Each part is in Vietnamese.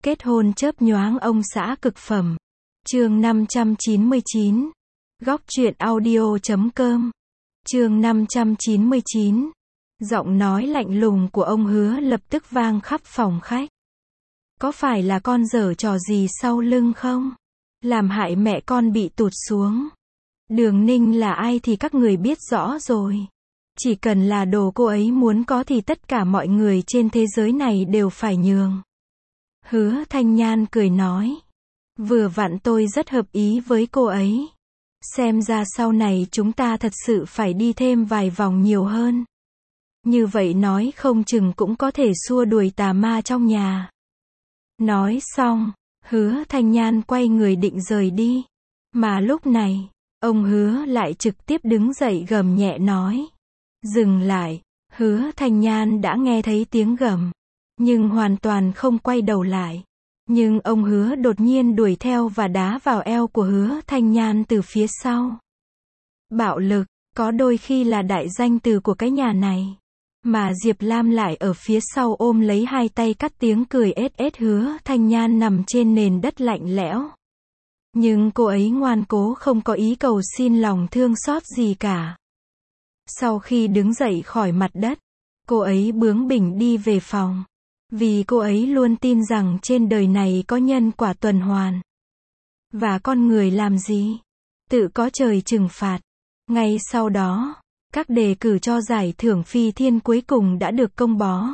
Kết hôn chớp nhoáng ông xã cực phẩm. Chương 599. Góc truyện audio.com. Chương 599. Giọng nói lạnh lùng của ông Hứa lập tức vang khắp phòng khách. Có phải là con giở trò gì sau lưng không? Làm hại mẹ con bị tụt xuống. Đường Ninh là ai thì các người biết rõ rồi. Chỉ cần là đồ cô ấy muốn có thì tất cả mọi người trên thế giới này đều phải nhường. Hứa Thanh Nhan cười nói. Vừa vặn tôi rất hợp ý với cô ấy. Xem ra sau này chúng ta thật sự phải đi thêm vài vòng nhiều hơn. Như vậy nói không chừng cũng có thể xua đuổi tà ma trong nhà. Nói xong, Hứa Thanh Nhan quay người định rời đi. Mà lúc này, ông Hứa lại trực tiếp đứng dậy gầm nhẹ nói. Dừng lại. Hứa Thanh Nhan đã nghe thấy tiếng gầm, nhưng hoàn toàn không quay đầu lại. Nhưng ông Hứa đột nhiên đuổi theo và đá vào eo của Hứa Thanh Nhan từ phía sau. Bạo lực, có đôi khi là đại danh từ của cái nhà này. Mà Diệp Lam lại ở phía sau ôm lấy hai tay cắt tiếng cười ết ết. Hứa Thanh Nhan nằm trên nền đất lạnh lẽo. Nhưng cô ấy ngoan cố không có ý cầu xin lòng thương xót gì cả. Sau khi đứng dậy khỏi mặt đất, cô ấy bướng bỉnh đi về phòng. Vì cô ấy luôn tin rằng trên đời này có nhân quả tuần hoàn. Và con người làm gì? Tự có trời trừng phạt. Ngay sau đó, các đề cử cho giải thưởng phi thiên cuối cùng đã được công bố.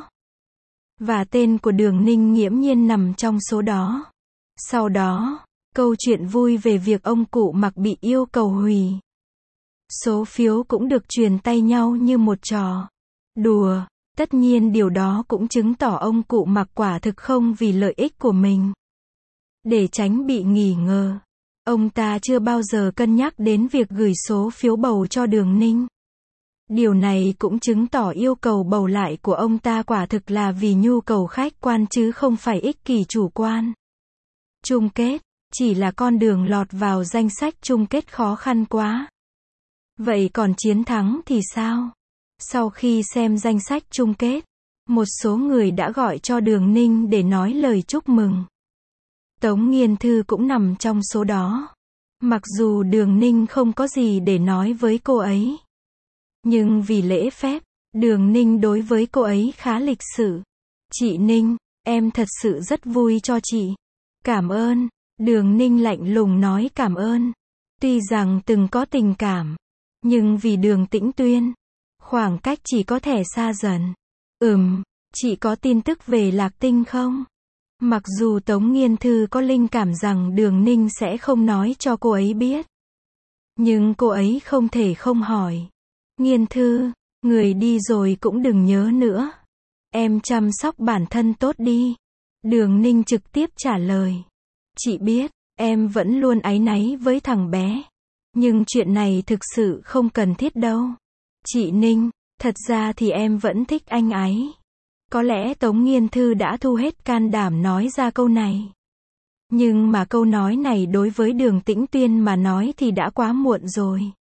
Và tên của Đường Ninh nghiễm nhiên nằm trong số đó. Sau đó, câu chuyện vui về việc ông cụ Mặc bị yêu cầu hủy số phiếu cũng được truyền tay nhau như một trò đùa. Tất nhiên điều đó cũng chứng tỏ ông cụ Mặc quả thực không vì lợi ích của mình. Để tránh bị nghi ngờ, ông ta chưa bao giờ cân nhắc đến việc gửi số phiếu bầu cho Đường Ninh. Điều này cũng chứng tỏ yêu cầu bầu lại của ông ta quả thực là vì nhu cầu khách quan chứ không phải ích kỷ chủ quan. Chung kết, chỉ là con đường lọt vào danh sách chung kết khó khăn quá. Vậy còn chiến thắng thì sao? Sau khi xem danh sách chung kết, một số người đã gọi cho Đường Ninh để nói lời chúc mừng. Tống Nghiên Thư cũng nằm trong số đó. Mặc dù Đường Ninh không có gì để nói với cô ấy, nhưng vì lễ phép, Đường Ninh đối với cô ấy khá lịch sự. Chị Ninh, em thật sự rất vui cho chị. Cảm ơn. Đường Ninh lạnh lùng nói cảm ơn. Tuy rằng từng có tình cảm, nhưng vì Đường Tĩnh Tuyên, khoảng cách chỉ có thể xa dần. Chị có tin tức về Lạc Tinh không? Mặc dù Tống Nghiên Thư có linh cảm rằng Đường Ninh sẽ không nói cho cô ấy biết, nhưng cô ấy không thể không hỏi. Nghiên Thư, người đi rồi cũng đừng nhớ nữa. Em chăm sóc bản thân tốt đi. Đường Ninh trực tiếp trả lời. Chị biết, em vẫn luôn áy náy với thằng bé. Nhưng chuyện này thực sự không cần thiết đâu. Chị Ninh, thật ra thì em vẫn thích anh ấy. Có lẽ Tống Nghiên Thư đã thu hết can đảm nói ra câu này. Nhưng mà câu nói này đối với Đường Tĩnh Tuyên mà nói thì đã quá muộn rồi.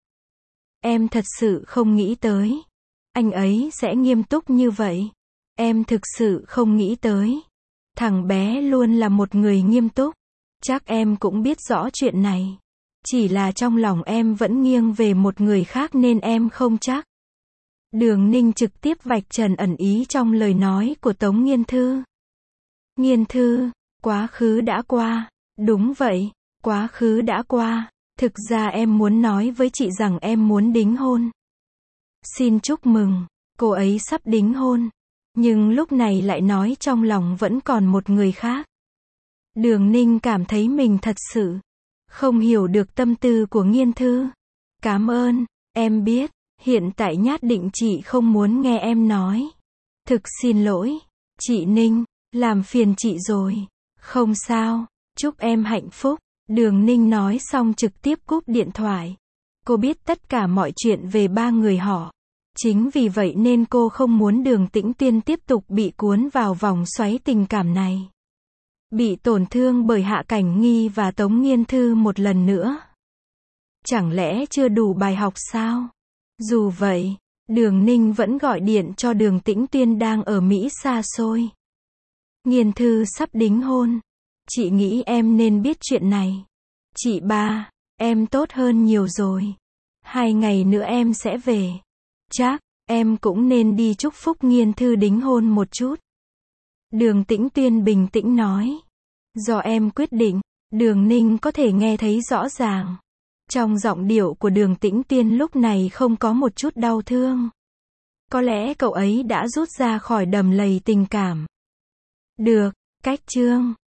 Em thật sự không nghĩ tới anh ấy sẽ nghiêm túc như vậy. Em thực sự không nghĩ tới. Thằng bé luôn là một người nghiêm túc. Chắc em cũng biết rõ chuyện này. Chỉ là trong lòng em vẫn nghiêng về một người khác nên em không chắc. Đường Ninh trực tiếp vạch trần ẩn ý trong lời nói của Tống Nghiên Thư. Nghiên Thư, quá khứ đã qua. Đúng vậy, quá khứ đã qua. Thực ra em muốn nói với chị rằng em muốn đính hôn. Xin chúc mừng, cô ấy sắp đính hôn. Nhưng lúc này lại nói trong lòng vẫn còn một người khác. Đường Ninh cảm thấy mình thật sự không hiểu được tâm tư của Nghiên Thư. Cảm ơn, em biết, hiện tại nhất định chị không muốn nghe em nói. Thực xin lỗi, chị Ninh, làm phiền chị rồi. Không sao, chúc em hạnh phúc. Đường Ninh nói xong trực tiếp cúp điện thoại. Cô biết tất cả mọi chuyện về ba người họ. Chính vì vậy nên cô không muốn Đường Tĩnh Tuyên tiếp tục bị cuốn vào vòng xoáy tình cảm này. Bị tổn thương bởi Hạ Cảnh Nghi và Tống Nghiên Thư một lần nữa. Chẳng lẽ chưa đủ bài học sao? Dù vậy, Đường Ninh vẫn gọi điện cho Đường Tĩnh Tuyên đang ở Mỹ xa xôi. Nghiên Thư sắp đính hôn. Chị nghĩ em nên biết chuyện này. Chị ba, em tốt hơn nhiều rồi. 2 ngày nữa em sẽ về. Chắc, em cũng nên đi chúc Phúc Nghiên thư đính hôn một chút. Đường Tĩnh Tuyên bình tĩnh nói. Do em quyết định, Đường Ninh có thể nghe thấy rõ ràng. Trong giọng điệu của Đường Tĩnh Tuyên lúc này không có một chút đau thương. Có lẽ cậu ấy đã rút ra khỏi đầm lầy tình cảm. Được, cách chương